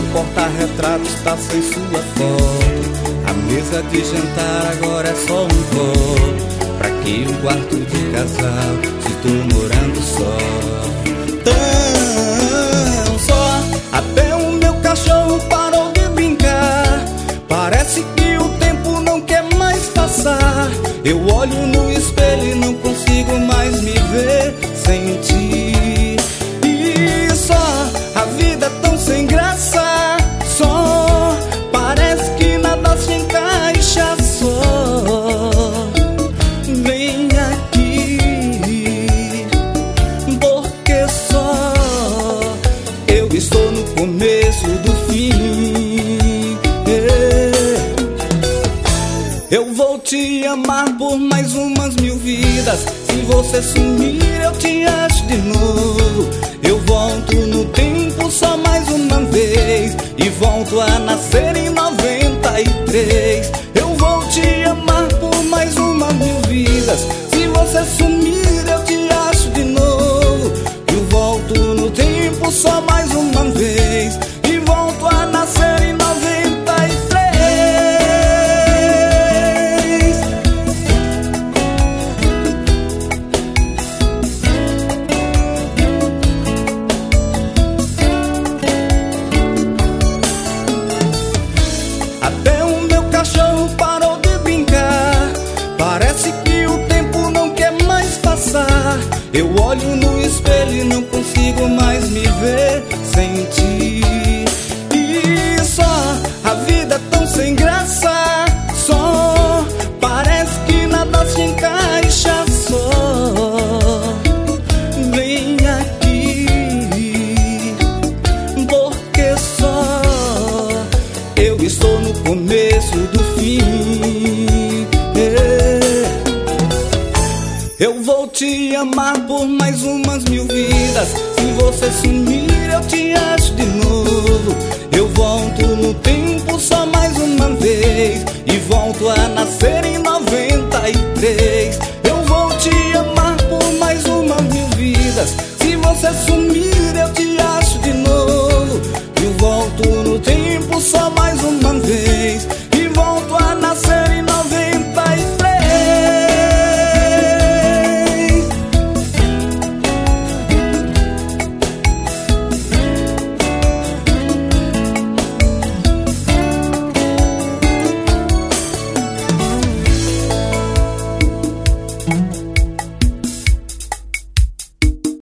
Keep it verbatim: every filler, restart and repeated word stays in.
porta-retrato está sem sua foto. A mesa de jantar agora é só um copo. Pra que um quarto de casal se tô morando só? Tão só, até o meu cachorro parou de brincar. Parece que o tempo não quer mais passar. Eu olho no espelho e não consigo mais me ver sem ti. E só, a vida é tão sem graça. Só, parece que nada se encaixa. Só, vem aqui, porque só eu estou no começo do fim. Eu vou te amar por mais umas mil vidas. Se você sumir eu te acho de novo. Eu volto no tempo só mais uma vez e volto a nascer em noventa e três. Eu vou te amar por mais uma mil vidas. Se você sumir eu te acho de novo. Eu volto no tempo só mais uma vez e volto a nascer em noventa e três. Até o meu cachorro parou de brincar. Parece que o tempo não quer mais passar. Eu olho no espelho e não consigo mais me ver sem ti. E só, a vida é tão sem graça. Só, parece que nada se encaixa. Só, vem aqui, porque só eu estou no começo do fim. Eu vou te amar por mais umas mil vidas. Se você sumir eu te acho de novo. Eu volto no tempo só mais uma vez e volto a nascer em noventa e três. Eu vou te amar por mais uma mil vidas. Se você sumir eu te acho de novo. Eu volto no tempo só mais uma vez e volto a nascer em noventa e três.